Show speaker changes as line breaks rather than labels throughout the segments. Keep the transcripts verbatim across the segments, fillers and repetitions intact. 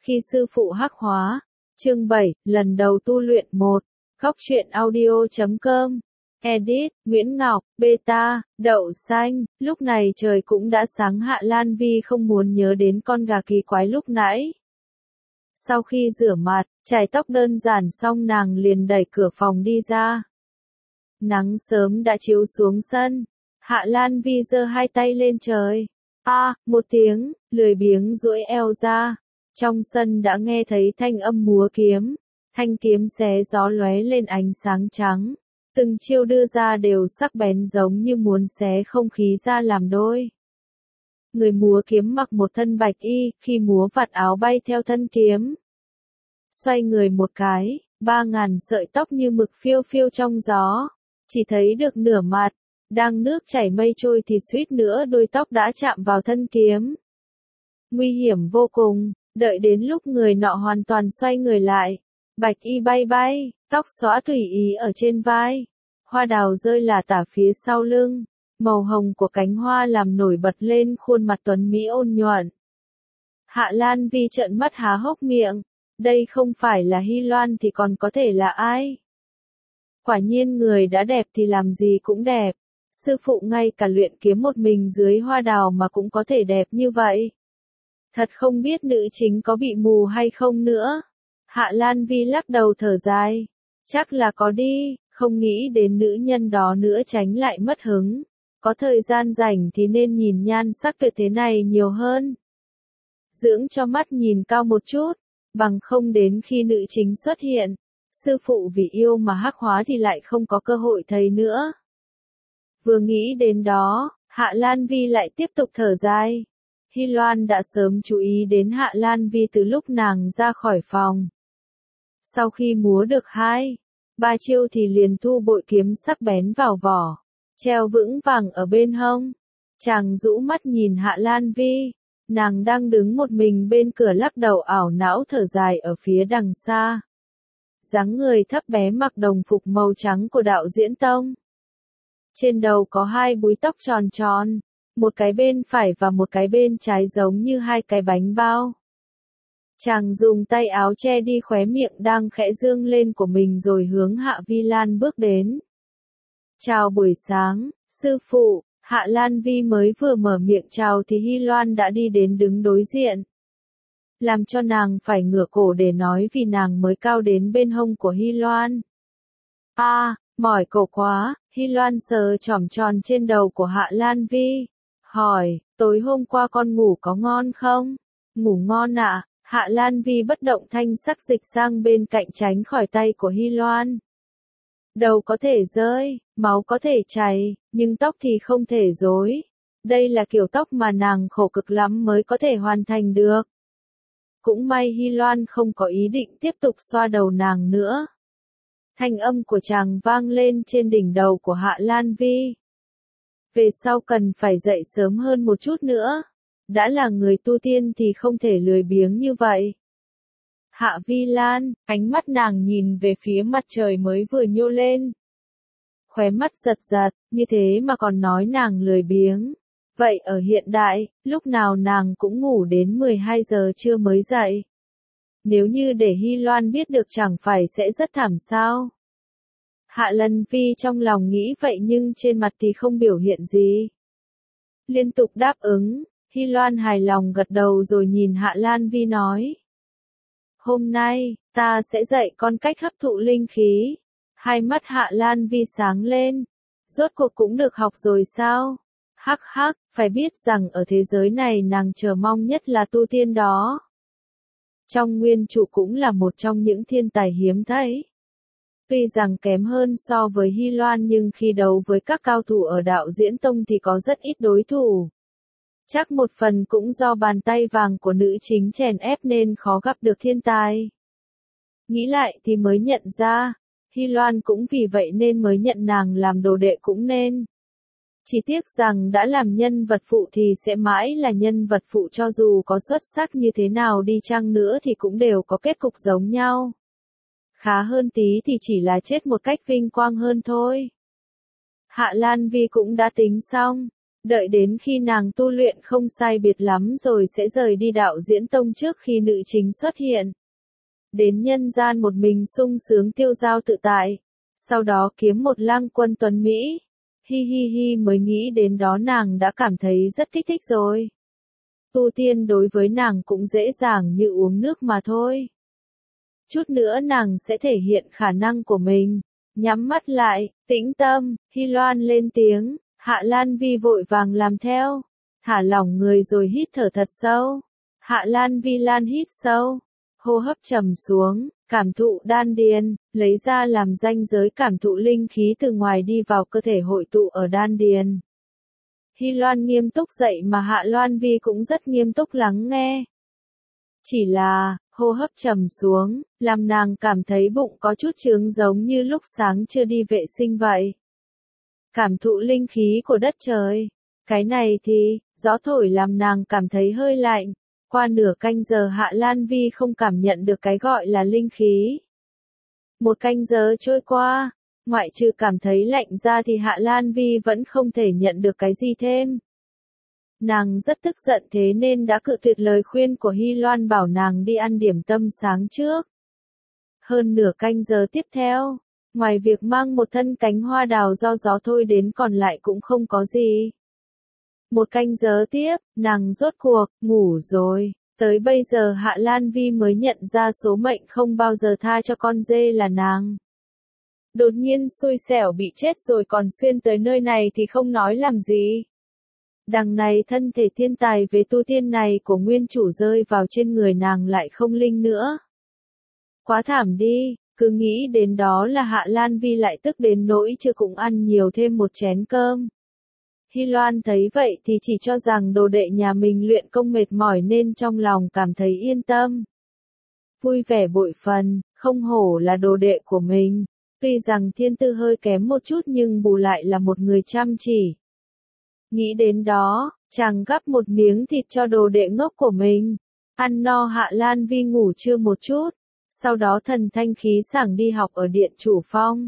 Khi sư phụ hắc hóa. Chương bảy, lần đầu tu luyện một. Góc truyện audio chấm com. Edit, Nguyễn Ngọc, Beta, Đậu Xanh. Lúc này trời cũng đã sáng, Hạ Lan Vi không muốn nhớ đến con gà kỳ quái lúc nãy. Sau khi rửa mặt, chải tóc đơn giản xong, nàng liền đẩy cửa phòng đi ra. Nắng sớm đã chiếu xuống sân. Hạ Lan Vi giơ hai tay lên trời. A, à, một tiếng, lười biếng duỗi eo ra. Trong sân đã nghe thấy thanh âm múa kiếm. Thanh kiếm xé gió lóe lên ánh sáng trắng. Từng chiêu đưa ra đều sắc bén giống như muốn xé không khí ra làm đôi. Người múa kiếm mặc một thân bạch y, khi múa vạt áo bay theo thân kiếm. Xoay người một cái, ba ngàn sợi tóc như mực phiêu phiêu trong gió. Chỉ thấy được nửa mặt, đang nước chảy mây trôi thì suýt nữa đôi tóc đã chạm vào thân kiếm. Nguy hiểm vô cùng, đợi đến lúc người nọ hoàn toàn xoay người lại. Bạch y bay bay, tóc xõa tùy ý ở trên vai. Hoa đào rơi lả tả phía sau lưng. Màu hồng của cánh hoa làm nổi bật lên khuôn mặt tuấn mỹ ôn nhuận. Hạ Lan Vi trợn mắt há hốc miệng. Đây không phải là Hy Loan thì còn có thể là ai? Quả nhiên người đã đẹp thì làm gì cũng đẹp. Sư phụ ngay cả luyện kiếm một mình dưới hoa đào mà cũng có thể đẹp như vậy. Thật không biết nữ chính có bị mù hay không nữa. Hạ Lan Vi lắc đầu thở dài. Chắc là có đi, không nghĩ đến nữ nhân đó nữa tránh lại mất hứng. Có thời gian rảnh thì nên nhìn nhan sắc tuyệt thế này nhiều hơn. Dưỡng cho mắt nhìn cao một chút, bằng không đến khi nữ chính xuất hiện, sư phụ vì yêu mà hắc hóa thì lại không có cơ hội thấy nữa. Vừa nghĩ đến đó, Hạ Lan Vi lại tiếp tục thở dài. Hy Loan đã sớm chú ý đến Hạ Lan Vi từ lúc nàng ra khỏi phòng. Sau khi múa được hai, ba chiêu thì liền thu bội kiếm sắc bén vào vỏ, treo vững vàng ở bên hông. Chàng rũ mắt nhìn Hạ Lan Vi, nàng đang đứng một mình bên cửa lắc đầu ảo não thở dài ở phía đằng xa. Dáng người thấp bé mặc đồng phục màu trắng của đạo diễn tông. Trên đầu có hai búi tóc tròn tròn, một cái bên phải và một cái bên trái giống như hai cái bánh bao. Chàng dùng tay áo che đi khóe miệng đang khẽ dương lên của mình rồi hướng Hạ Vi Lan bước đến. Chào buổi sáng, sư phụ. Hạ Lan Vi mới vừa mở miệng chào thì Hy Loan đã đi đến đứng đối diện. Làm cho nàng phải ngửa cổ để nói vì nàng mới cao đến bên hông của Hy Loan. A, à, mỏi cổ quá. Hy Loan sờ chỏm tròn trên đầu của Hạ Lan Vi. Hỏi, tối hôm qua con ngủ có ngon không? Ngủ ngon ạ. À? Hạ Lan Vi bất động thanh sắc dịch sang bên cạnh tránh khỏi tay của Hy Loan. Đầu có thể rơi, máu có thể chảy, nhưng tóc thì không thể rối. Đây là kiểu tóc mà nàng khổ cực lắm mới có thể hoàn thành được. Cũng may Hy Loan không có ý định tiếp tục xoa đầu nàng nữa. Thanh âm của chàng vang lên trên đỉnh đầu của Hạ Lan Vi. Về sau cần phải dậy sớm hơn một chút nữa. Đã là người tu tiên thì không thể lười biếng như vậy. Hạ Vi Lan, ánh mắt nàng nhìn về phía mặt trời mới vừa nhô lên. Khóe mắt giật giật, như thế mà còn nói nàng lười biếng. Vậy ở hiện đại, lúc nào nàng cũng ngủ đến mười hai giờ trưa mới dậy. Nếu như để Hy Loan biết được chẳng phải sẽ rất thảm sao? Hạ Lan Vi trong lòng nghĩ vậy nhưng trên mặt thì không biểu hiện gì. Liên tục đáp ứng, Hy Loan hài lòng gật đầu rồi nhìn Hạ Lan Vi nói. Hôm nay, ta sẽ dạy con cách hấp thụ linh khí. Hai mắt Hạ Lan Vi sáng lên. Rốt cuộc cũng được học rồi sao? Hắc hắc, phải biết rằng ở thế giới này nàng chờ mong nhất là tu tiên đó. Trong nguyên trụ cũng là một trong những thiên tài hiếm thấy. Tuy rằng kém hơn so với Hy Loan nhưng khi đấu với các cao thủ ở đạo diễn tông thì có rất ít đối thủ. Chắc một phần cũng do bàn tay vàng của nữ chính chèn ép nên khó gặp được thiên tài. Nghĩ lại thì mới nhận ra, Hy Loan cũng vì vậy nên mới nhận nàng làm đồ đệ cũng nên. Chỉ tiếc rằng đã làm nhân vật phụ thì sẽ mãi là nhân vật phụ cho dù có xuất sắc như thế nào đi chăng nữa thì cũng đều có kết cục giống nhau. Khá hơn tí thì chỉ là chết một cách vinh quang hơn thôi. Hạ Lan Vi cũng đã tính xong. Đợi đến khi nàng tu luyện không sai biệt lắm rồi sẽ rời đi đạo diễn tông trước khi nữ chính xuất hiện. Đến nhân gian một mình sung sướng tiêu dao tự tại. Sau đó kiếm một lang quân tuấn Mỹ. Hi hi hi mới nghĩ đến đó nàng đã cảm thấy rất kích thích rồi. Tu tiên đối với nàng cũng dễ dàng như uống nước mà thôi. Chút nữa nàng sẽ thể hiện khả năng của mình. Nhắm mắt lại, tĩnh tâm, Hy Loan lên tiếng, Hạ Lan Vi vội vàng làm theo. Thả lỏng người rồi hít thở thật sâu. Hạ Lan Vi Lan hít sâu. Hô hấp trầm xuống, cảm thụ đan điền, lấy ra làm ranh giới cảm thụ linh khí từ ngoài đi vào cơ thể hội tụ ở đan điền. Hy Loan nghiêm túc dậy mà Hạ Loan Vi cũng rất nghiêm túc lắng nghe. Chỉ là, hô hấp trầm xuống, làm nàng cảm thấy bụng có chút trướng giống như lúc sáng chưa đi vệ sinh vậy. Cảm thụ linh khí của đất trời. Cái này thì, gió thổi làm nàng cảm thấy hơi lạnh. Qua nửa canh giờ Hạ Lan Vi không cảm nhận được cái gọi là linh khí. Một canh giờ trôi qua, ngoại trừ cảm thấy lạnh ra thì Hạ Lan Vi vẫn không thể nhận được cái gì thêm. Nàng rất tức giận thế nên đã cự tuyệt lời khuyên của Hy Loan bảo nàng đi ăn điểm tâm sáng trước. Hơn nửa canh giờ tiếp theo, ngoài việc mang một thân cánh hoa đào do gió thôi đến còn lại cũng không có gì. Một canh giờ tiếp, nàng rốt cuộc, ngủ rồi. Tới bây giờ Hạ Lan Vi mới nhận ra số mệnh không bao giờ tha cho con dê là nàng. Đột nhiên xui xẻo bị chết rồi còn xuyên tới nơi này thì không nói làm gì. Đằng này thân thể thiên tài về tu tiên này của nguyên chủ rơi vào trên người nàng lại không linh nữa. Quá thảm đi, cứ nghĩ đến đó là Hạ Lan Vi lại tức đến nỗi chưa cũng ăn nhiều thêm một chén cơm. Hy Loan thấy vậy thì chỉ cho rằng đồ đệ nhà mình luyện công mệt mỏi nên trong lòng cảm thấy yên tâm. Vui vẻ bội phần, không hổ là đồ đệ của mình. Tuy rằng thiên tư hơi kém một chút nhưng bù lại là một người chăm chỉ. Nghĩ đến đó, chàng gắp một miếng thịt cho đồ đệ ngốc của mình. Ăn no Hạ Lan Vi ngủ trưa một chút, sau đó thần thanh khí sảng đi học ở điện chủ phong.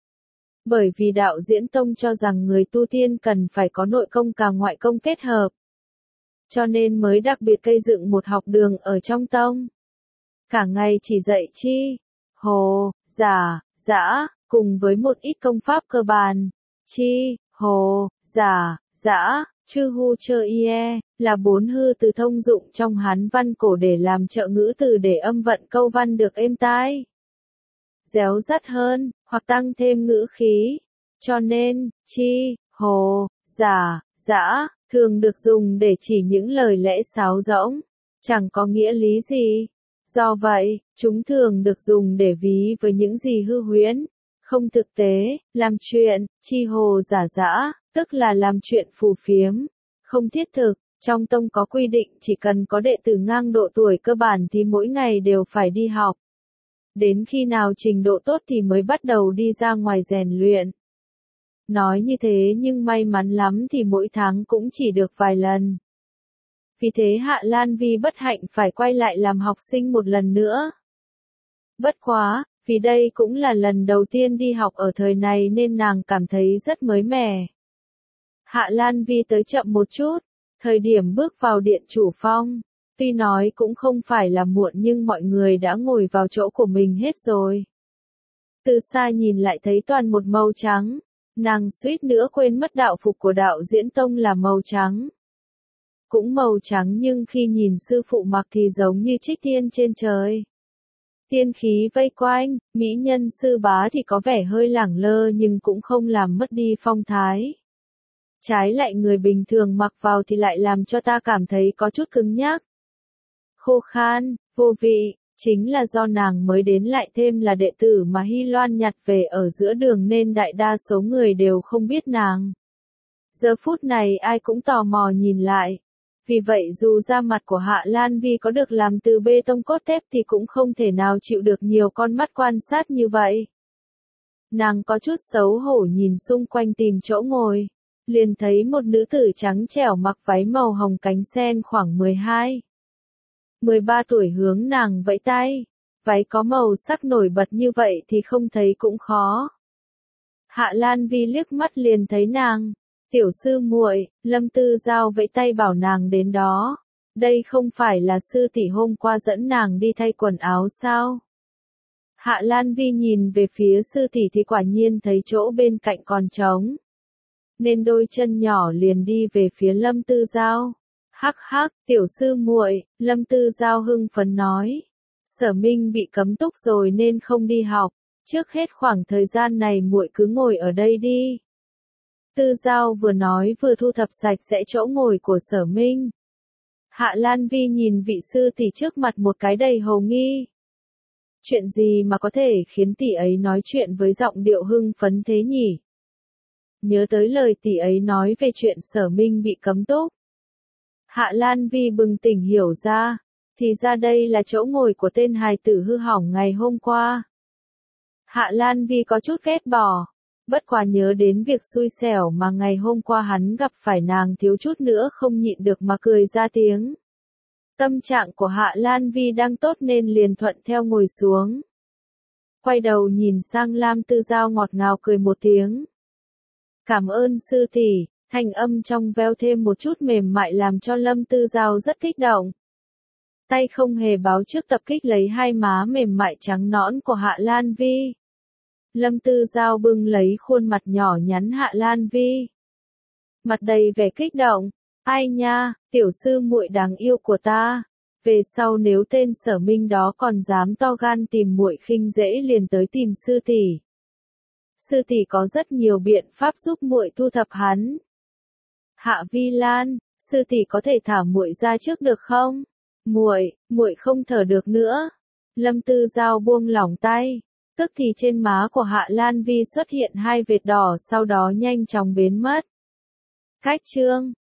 Bởi vì đạo diễn tông cho rằng người tu tiên cần phải có nội công cả ngoại công kết hợp. Cho nên mới đặc biệt xây dựng một học đường ở trong tông. Cả ngày chỉ dạy chi, hồ, giả, dã, cùng với một ít công pháp cơ bản. Chi, hồ, giả, dã, chư hu chơ ie, là bốn hư từ thông dụng trong Hán văn cổ để làm trợ ngữ từ để âm vận câu văn được êm tai. Réo rắt hơn, hoặc tăng thêm ngữ khí. Cho nên, chi, hồ, giả, dã, thường được dùng để chỉ những lời lẽ sáo rỗng, chẳng có nghĩa lý gì. Do vậy, chúng thường được dùng để ví với những gì hư huyễn, không thực tế, làm chuyện, chi hồ giả dã, tức là làm chuyện phù phiếm, không thiết thực. Trong tông có quy định chỉ cần có đệ tử ngang độ tuổi cơ bản thì mỗi ngày đều phải đi học. Đến khi nào trình độ tốt thì mới bắt đầu đi ra ngoài rèn luyện. Nói như thế nhưng may mắn lắm thì mỗi tháng cũng chỉ được vài lần. Vì thế Hạ Lan Vi bất hạnh phải quay lại làm học sinh một lần nữa. Bất quá, vì đây cũng là lần đầu tiên đi học ở thời này nên nàng cảm thấy rất mới mẻ. Hạ Lan Vi tới chậm một chút, thời điểm bước vào điện chủ phong. Tuy nói cũng không phải là muộn nhưng mọi người đã ngồi vào chỗ của mình hết rồi. Từ xa nhìn lại thấy toàn một màu trắng, nàng suýt nữa quên mất đạo phục của đạo diễn tông là màu trắng. Cũng màu trắng nhưng khi nhìn sư phụ mặc thì giống như trích tiên trên trời. Tiên khí vây quanh, mỹ nhân sư bá thì có vẻ hơi lẳng lơ nhưng cũng không làm mất đi phong thái. Trái lại người bình thường mặc vào thì lại làm cho ta cảm thấy có chút cứng nhắc. Khô khan, vô vị, chính là do nàng mới đến lại thêm là đệ tử mà Hy Loan nhặt về ở giữa đường nên đại đa số người đều không biết nàng. Giờ phút này ai cũng tò mò nhìn lại. Vì vậy dù da mặt của Hạ Lan Vi có được làm từ bê tông cốt thép thì cũng không thể nào chịu được nhiều con mắt quan sát như vậy. Nàng có chút xấu hổ nhìn xung quanh tìm chỗ ngồi. Liền thấy một nữ tử trắng trẻo mặc váy màu hồng cánh sen khoảng mười hai, mười ba tuổi hướng nàng vẫy tay. Váy có màu sắc nổi bật như vậy thì không thấy cũng khó. Hạ Lan Vi liếc mắt liền thấy nàng. tiểu sư muội, Lâm Tư Giao vẫy tay bảo nàng đến đó. Đây không phải là sư tỷ hôm qua dẫn nàng đi thay quần áo sao? Hạ Lan Vi nhìn về phía sư tỷ thì quả nhiên thấy chỗ bên cạnh còn trống. Nên đôi chân nhỏ liền đi về phía Lâm Tư Giao. Hắc hắc, tiểu sư muội, Lâm Tư Giao hưng phấn nói. Sở Minh bị cấm túc rồi nên không đi học. Trước hết khoảng thời gian này muội cứ ngồi ở đây đi. Tư Giao vừa nói vừa thu thập sạch sẽ chỗ ngồi của Sở Minh. Hạ Lan Vi nhìn vị sư tỷ trước mặt một cái đầy hồ nghi. Chuyện gì mà có thể khiến tỷ ấy nói chuyện với giọng điệu hưng phấn thế nhỉ? Nhớ tới lời tỷ ấy nói về chuyện Sở Minh bị cấm túc. Hạ Lan Vi bừng tỉnh hiểu ra, thì ra đây là chỗ ngồi của tên hài tử hư hỏng ngày hôm qua. Hạ Lan Vi có chút ghét bỏ, bất quá nhớ đến việc xui xẻo mà ngày hôm qua hắn gặp phải nàng thiếu chút nữa không nhịn được mà cười ra tiếng. Tâm trạng của Hạ Lan Vi đang tốt nên liền thuận theo ngồi xuống. Quay đầu nhìn sang Lam Tư Giao ngọt ngào cười một tiếng. Cảm ơn sư tỷ, thanh âm trong veo thêm một chút mềm mại làm cho Lâm Tư Giao rất kích động. Tay không hề báo trước tập kích lấy hai má mềm mại trắng nõn của Hạ Lan Vi. Lâm Tư Giao bưng lấy khuôn mặt nhỏ nhắn Hạ Lan Vi. Mặt đầy vẻ kích động. Ai nha, tiểu sư muội đáng yêu của ta. Về sau nếu tên Sở Minh đó còn dám to gan tìm muội khinh dễ liền tới tìm sư tỷ. Sư tỷ có rất nhiều biện pháp giúp muội thu thập hắn. Hạ Vi Lan, sư tỷ có thể thả muội ra trước được không? Muội, muội không thở được nữa. Lâm Tư Giao buông lỏng tay, tức thì trên má của Hạ Lan Vi xuất hiện hai vệt đỏ sau đó nhanh chóng biến mất. Cách chương